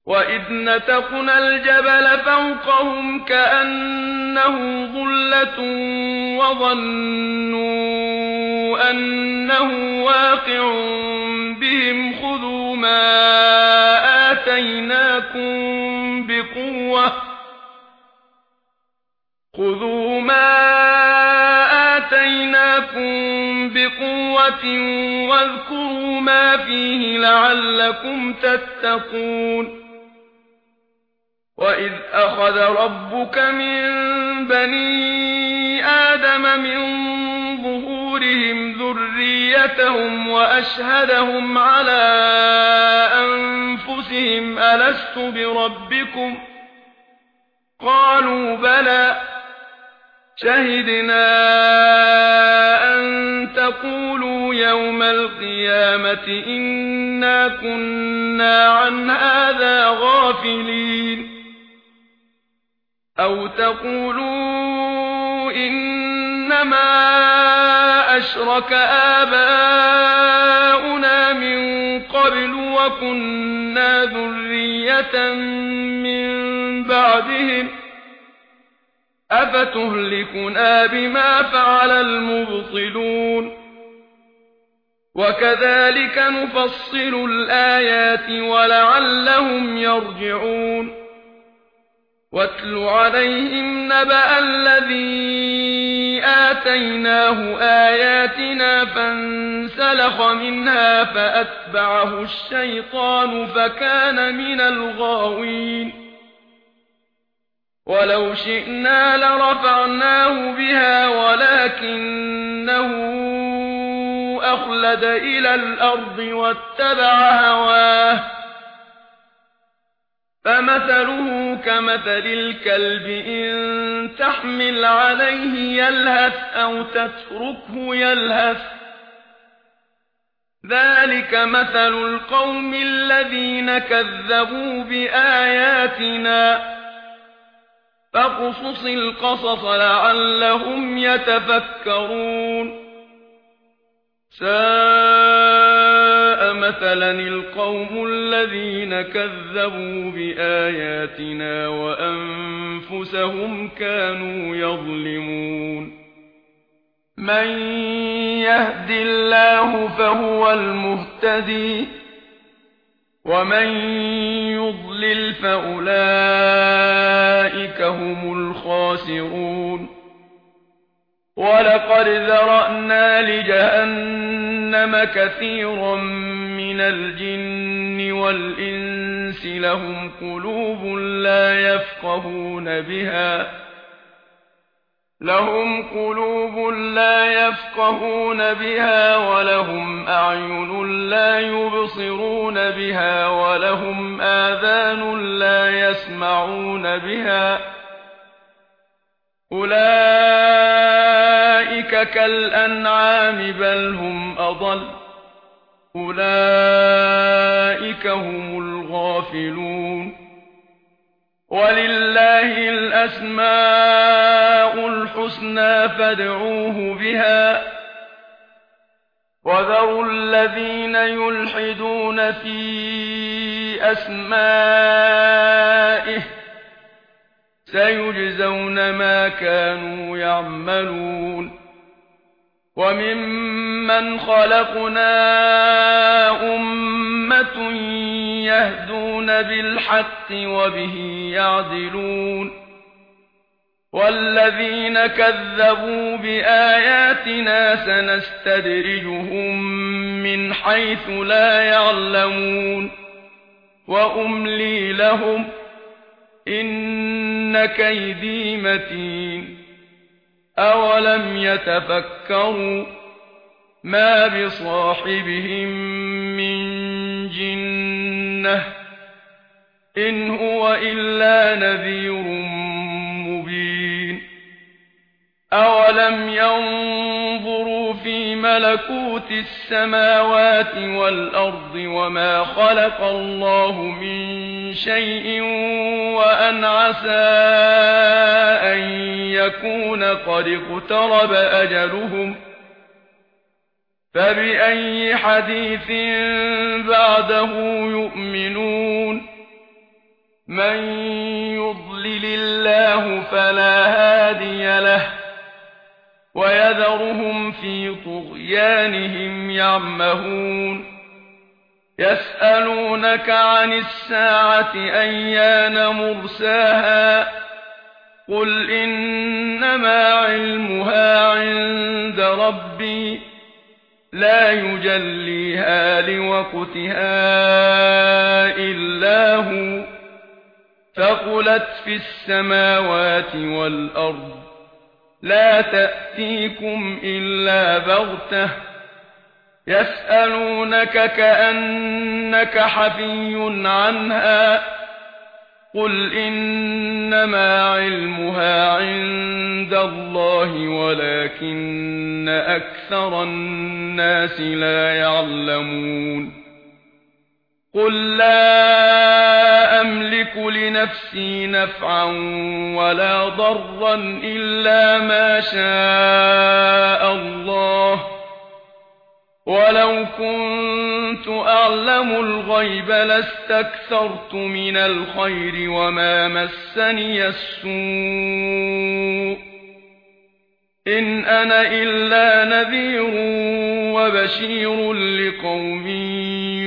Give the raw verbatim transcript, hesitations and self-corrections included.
وَإِذْ نَتَقْنَا الْجَبَلَ فَوْقَهُمْ كَأَنَّهُ ظُلَّةٌ وَظَنُّوا أَنَّهُ وَاقِعٌ بِهِمْ خُذُوا مَا آتَيْنَاكُمْ بِقُوَّةٍ خُذُوا مَا آتَيْنَاكُمْ بِقُوَّةٍ وَاذْكُرُوا مَا فِيهِ لَعَلَّكُمْ تَتَّقُونَ وَإِذْ أَخَذَ رَبُّكَ مِنْ بَنِي آدَمَ مِنْ ظُهُورِهِمْ ذُرِّيَّتَهُمْ وَأَشْهَدَهُمْ عَلَى أَنْفُسِهِمْ أَلَسْتُ بِرَبِّكُمْ قَالُوا بَلَى شَهِدْنَا أَن تَقُولُوا يَوْمَ الْقِيَامَةِ إِنَّا كُنَّا عَنْ هَذَا غَافِلِينَ أَوْ تَقُولُوا إِنَّمَا أَشْرَكَ آبَاؤُنَا مِنْ قَبْلُ وَكُنَّا ذُرِّيَّةً مِنْ بَعْدِهِمْ أَفَتُهْلِكُنَا بِمَا فَعَلَ الْمُبْطِلُونَ وَكَذَلِكَ نُفَصِّلُ الْآيَاتِ وَلَعَلَّهُمْ يَرْجِعُونَ وَاتْلُ عَلَيْهِمْ نَبَأَ الَّذِي آتَيْنَاهُ آيَاتِنَا فَانسَلَخَ مِنْهَا فَأَتْبَعَهُ الشَّيْطَانُ فَكَانَ مِنَ الْغَاوِينَ وَلَوْ شِئْنَا لَرَفَعْنَاهُ بِهَا وَلَكِنَّهُ أَخْلَدَ إِلَى الْأَرْضِ وَاتَّبَعَ هَوَاهُ فَمَثَلُهُ كَمَثَلِ الْكَلْبِ إِن تَحْمِلْ عَلَيْهِ يَلْهَثْ أَوْ تَتْرُكْهُ يَلْهَث ذَلِكَ مَثَلُ الْقَوْمِ الَّذِينَ كَذَّبُوا بِآيَاتِنَا فَاقْصُصِ الْقَصَصَ لَعَلَّهُمْ يَتَفَكَّرُونَ سَاءَ مَثَلًا الْقَوْمُ الَّذِينَ كَذَّبُوا بِآيَاتِنَا وَأَنفُسَهُمْ كَانُوا يَظْلِمُونَ مَن يَهْدِ اللَّهُ فَهُوَ الْمُهْتَدِي وَمَن يُضْلِلْ فَأُولَئِكَ هُمُ الْخَاسِرُونَ وَلَقَدْ ذَرَأْنَا لِجَهَنَّمَ كَثِيرًا مِنَ الْجِنِّ وَالْإِنسِ لَهُمْ قُلُوبٌ لَّا يَفْقَهُونَ بِهَا لهم قلوب لا يفقهون بها ولهم أعين لا يبصرون بها ولهم آذان لا يسمعون بها أولئك كالأنعام بل هم أضل أولئك هم الغافلون ولله الأسماء الحسنى فادعوه بها وذروا الذين يلحدون في أسمائه سيجزون ما كانوا يعملون وممن خلقنا أمة يهدون بالحق وبه يعدلون والذين كذبوا بآياتنا سنستدرجهم من حيث لا يعلمون وأملي لهم إن كيدي متين أولم يتفكروا ما بصاحبهم من جنة إن هو إلا نذير مبين أولم ينظروا في ملكوت السماوات والأرض وما خلق الله من شيء وأن عسى أن يكون قد اقترب أجلهم فبأي حديث بعده يؤمنون من يضلل الله فلا هادي له ويذرهم في طغيانهم يعمهون يسألونك عن الساعة أيان مرساها قل إنما علمها عند ربي لا يجليها لوقتها إلا هو ثقلت في السماوات والأرض لا تأتيكم إلا بغتة يسألونك كأنك حفي عنها قل إنما علمها عند الله ولكن أكثر الناس لا يعلمون قل لا أملك لنفسي نفعا ولا ضرا إلا ما شاء الله ولو كنت أعلم الغيب لاستكثرت من الخير وما مسني السوء إن أنا إلا نذير وبشير لقوم